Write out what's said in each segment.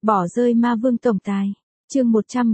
Bỏ rơi ma vương tổng tài. Chương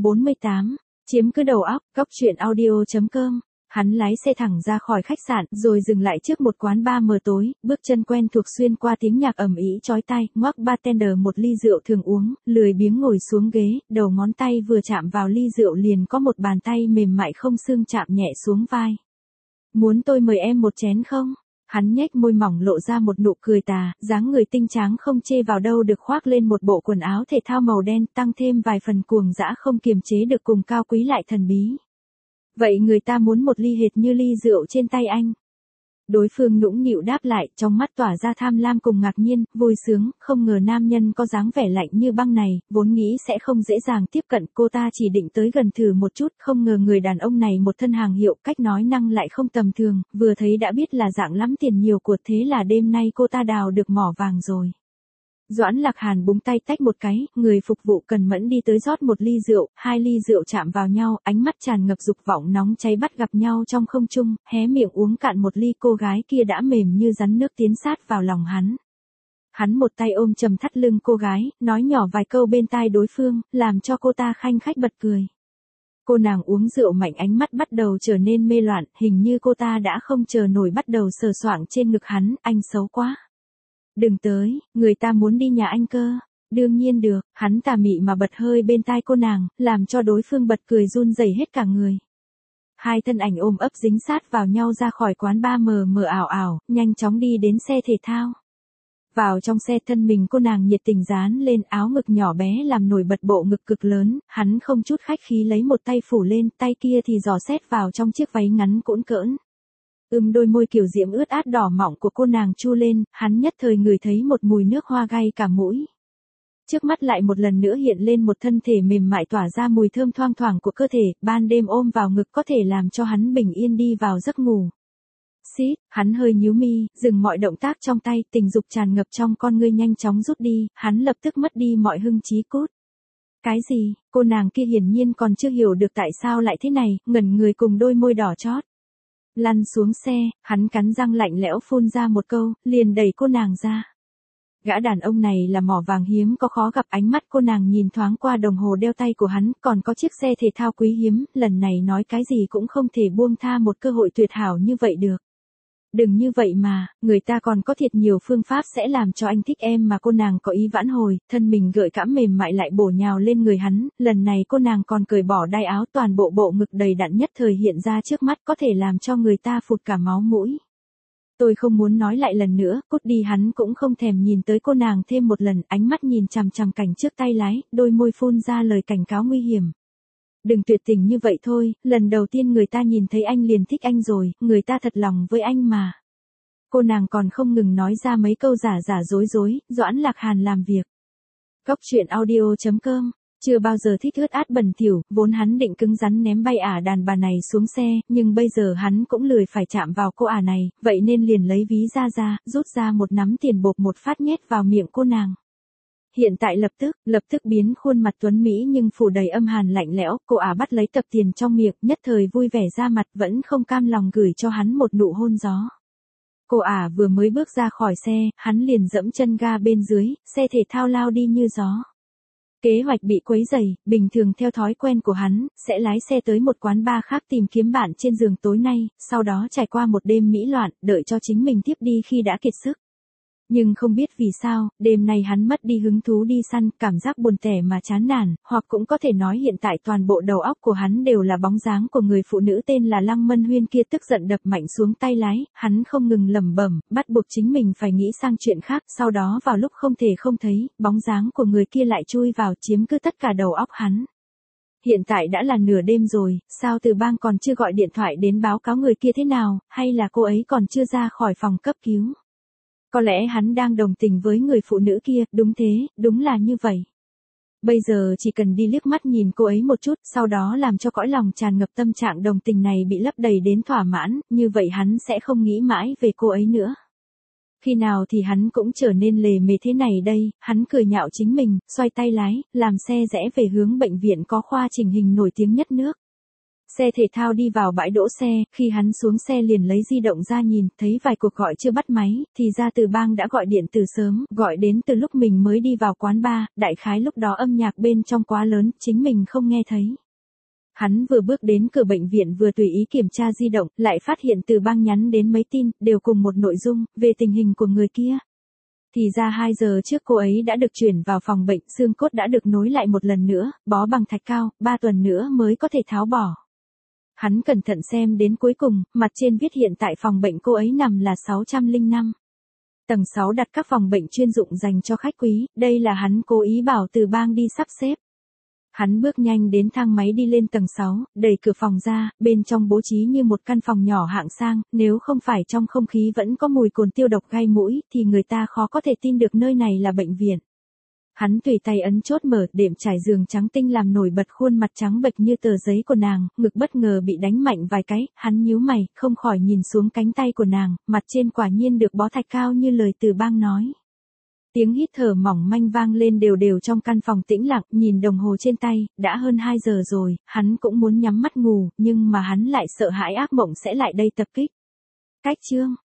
148. Chiếm cứ đầu óc. Cóc truyện audio.com. Hắn lái xe thẳng ra khỏi khách sạn, rồi dừng lại trước một quán bar mờ tối, bước chân quen thuộc xuyên qua tiếng nhạc ầm ĩ chói tai, ngoắc bartender một ly rượu thường uống, lười biếng ngồi xuống ghế, đầu ngón tay vừa chạm vào ly rượu liền có một bàn tay mềm mại không xương chạm nhẹ xuống vai. Muốn tôi mời em một chén không? Hắn nhếch môi mỏng lộ ra một nụ cười tà, dáng người tinh tráng không chê vào đâu được khoác lên một bộ quần áo thể thao màu đen, tăng thêm vài phần cuồng dã không kiềm chế được cùng cao quý lại thần bí. Vậy người ta muốn một ly hệt như ly rượu trên tay anh. Đối phương nũng nịu đáp lại, trong mắt tỏa ra tham lam cùng ngạc nhiên, vui sướng, không ngờ nam nhân có dáng vẻ lạnh như băng này, vốn nghĩ sẽ không dễ dàng tiếp cận, cô ta chỉ định tới gần thử một chút, không ngờ người đàn ông này một thân hàng hiệu, cách nói năng lại không tầm thường, vừa thấy đã biết là dạng lắm tiền nhiều của, thế là đêm nay cô ta đào được mỏ vàng rồi. Doãn Lạc Hàn búng tay tách một cái, người phục vụ cần mẫn đi tới rót một ly rượu, hai ly rượu chạm vào nhau, ánh mắt tràn ngập dục vọng nóng cháy bắt gặp nhau trong không trung, hé miệng uống cạn một ly, cô gái kia đã mềm như rắn nước tiến sát vào lòng hắn. Hắn một tay ôm chầm thắt lưng cô gái, nói nhỏ vài câu bên tai đối phương, làm cho cô ta khanh khách bật cười. Cô nàng uống rượu mạnh, ánh mắt bắt đầu trở nên mê loạn, hình như cô ta đã không chờ nổi bắt đầu sờ soạng trên ngực hắn, anh xấu quá. Đừng tới, người ta muốn đi nhà anh cơ. Đương nhiên được, hắn tà mị mà bật hơi bên tai cô nàng, làm cho đối phương bật cười run rẩy hết cả người. Hai thân ảnh ôm ấp dính sát vào nhau ra khỏi quán bar mờ mờ ảo ảo, nhanh chóng đi đến xe thể thao. Vào trong xe, thân mình cô nàng nhiệt tình dán lên, áo ngực nhỏ bé làm nổi bật bộ ngực cực lớn, hắn không chút khách khí lấy một tay phủ lên, tay kia thì dò xét vào trong chiếc váy ngắn cũn cỡn. Đôi môi kiểu diễm ướt át đỏ mọng của cô nàng chu lên, hắn nhất thời ngửi thấy một mùi nước hoa gay cả mũi. Trước mắt lại một lần nữa hiện lên một thân thể mềm mại tỏa ra mùi thơm thoang thoảng của cơ thể, ban đêm ôm vào ngực có thể làm cho hắn bình yên đi vào giấc ngủ. Xít, hắn hơi nhíu mi, dừng mọi động tác trong tay, tình dục tràn ngập trong con ngươi nhanh chóng rút đi, hắn lập tức mất đi mọi hưng trí cút. Cái gì? Cô nàng kia hiển nhiên còn chưa hiểu được tại sao lại thế này, ngẩn người cùng đôi môi đỏ chót. Lăn xuống xe, hắn cắn răng lạnh lẽo phun ra một câu, liền đẩy cô nàng ra. Gã đàn ông này là mỏ vàng hiếm có khó gặp, ánh mắt cô nàng nhìn thoáng qua đồng hồ đeo tay của hắn, còn có chiếc xe thể thao quý hiếm, lần này nói cái gì cũng không thể buông tha một cơ hội tuyệt hảo như vậy được. Đừng như vậy mà, người ta còn có thiệt nhiều phương pháp sẽ làm cho anh thích em mà. Cô nàng có ý vãn hồi, thân mình gợi cảm mềm mại lại bổ nhào lên người hắn, lần này cô nàng còn cởi bỏ đai áo, toàn bộ bộ ngực đầy đặn nhất thời hiện ra trước mắt, có thể làm cho người ta phụt cả máu mũi. Tôi không muốn nói lại lần nữa, cút đi. Hắn cũng không thèm nhìn tới cô nàng thêm một lần, ánh mắt nhìn chằm chằm cảnh trước tay lái, đôi môi phun ra lời cảnh cáo nguy hiểm. Đừng tuyệt tình như vậy thôi, lần đầu tiên người ta nhìn thấy anh liền thích anh rồi, người ta thật lòng với anh mà. Cô nàng còn không ngừng nói ra mấy câu giả giả dối dối, Doãn Lạc Hàn làm việc. Cóc truyện audio.com. Chưa bao giờ thích ướt át bẩn thỉu, vốn hắn định cứng rắn ném bay đàn bà này xuống xe, nhưng bây giờ hắn cũng lười phải chạm vào cô này, vậy nên liền lấy ví ra, rút ra một nắm tiền bột một phát nhét vào miệng cô nàng. Hiện tại lập tức biến khuôn mặt tuấn mỹ nhưng phủ đầy âm hàn lạnh lẽo, cô bắt lấy tập tiền trong miệng, nhất thời vui vẻ ra mặt, vẫn không cam lòng gửi cho hắn một nụ hôn gió. Cô vừa mới bước ra khỏi xe, hắn liền dẫm chân ga bên dưới, xe thể thao lao đi như gió. Kế hoạch bị quấy rầy, bình thường theo thói quen của hắn, sẽ lái xe tới một quán bar khác tìm kiếm bạn trên giường tối nay, sau đó trải qua một đêm mỹ loạn, đợi cho chính mình tiếp đi khi đã kiệt sức. Nhưng không biết vì sao, đêm nay hắn mất đi hứng thú đi săn, cảm giác buồn tẻ mà chán nản, hoặc cũng có thể nói hiện tại toàn bộ đầu óc của hắn đều là bóng dáng của người phụ nữ tên là Lăng Mân Huyên kia. Tức giận đập mạnh xuống tay lái, hắn không ngừng lẩm bẩm, bắt buộc chính mình phải nghĩ sang chuyện khác, sau đó vào lúc không thể không thấy, bóng dáng của người kia lại chui vào chiếm cứ tất cả đầu óc hắn. Hiện tại đã là nửa đêm rồi, sao Từ Bang còn chưa gọi điện thoại đến báo cáo người kia thế nào, hay là cô ấy còn chưa ra khỏi phòng cấp cứu? Có lẽ hắn đang đồng tình với người phụ nữ kia, đúng thế, đúng là như vậy. Bây giờ chỉ cần đi liếc mắt nhìn cô ấy một chút, sau đó làm cho cõi lòng tràn ngập tâm trạng đồng tình này bị lấp đầy đến thỏa mãn, như vậy hắn sẽ không nghĩ mãi về cô ấy nữa. Khi nào thì hắn cũng trở nên lề mề thế này đây, hắn cười nhạo chính mình, xoay tay lái, làm xe rẽ về hướng bệnh viện có khoa chỉnh hình nổi tiếng nhất nước. Xe thể thao đi vào bãi đỗ xe, khi hắn xuống xe liền lấy di động ra nhìn, thấy vài cuộc gọi chưa bắt máy, thì ra Từ Bang đã gọi điện từ sớm, gọi đến từ lúc mình mới đi vào quán bar, đại khái lúc đó âm nhạc bên trong quá lớn, chính mình không nghe thấy. Hắn vừa bước đến cửa bệnh viện vừa tùy ý kiểm tra di động, lại phát hiện Từ Bang nhắn đến mấy tin, đều cùng một nội dung, về tình hình của người kia. Thì ra 2 giờ trước cô ấy đã được chuyển vào phòng bệnh, xương cốt đã được nối lại một lần nữa, bó bằng thạch cao, 3 tuần nữa mới có thể tháo bỏ. Hắn cẩn thận xem đến cuối cùng, mặt trên viết hiện tại phòng bệnh cô ấy nằm là 605. Tầng 6 đặt các phòng bệnh chuyên dụng dành cho khách quý, đây là hắn cố ý bảo Từ Bang đi sắp xếp. Hắn bước nhanh đến thang máy đi lên tầng 6, đẩy cửa phòng ra, bên trong bố trí như một căn phòng nhỏ hạng sang, nếu không phải trong không khí vẫn có mùi cồn tiêu độc gai mũi, thì người ta khó có thể tin được nơi này là bệnh viện. Hắn tùy tay ấn chốt mở, đệm trải giường trắng tinh làm nổi bật khuôn mặt trắng bệch như tờ giấy của nàng, ngực bất ngờ bị đánh mạnh vài cái, hắn nhíu mày, không khỏi nhìn xuống cánh tay của nàng, mặt trên quả nhiên được bó thạch cao như lời Từ Bang nói. Tiếng hít thở mỏng manh vang lên đều đều trong căn phòng tĩnh lặng, nhìn đồng hồ trên tay, đã hơn 2 giờ rồi, hắn cũng muốn nhắm mắt ngủ, nhưng mà hắn lại sợ hãi ác mộng sẽ lại đây tập kích. Cách chương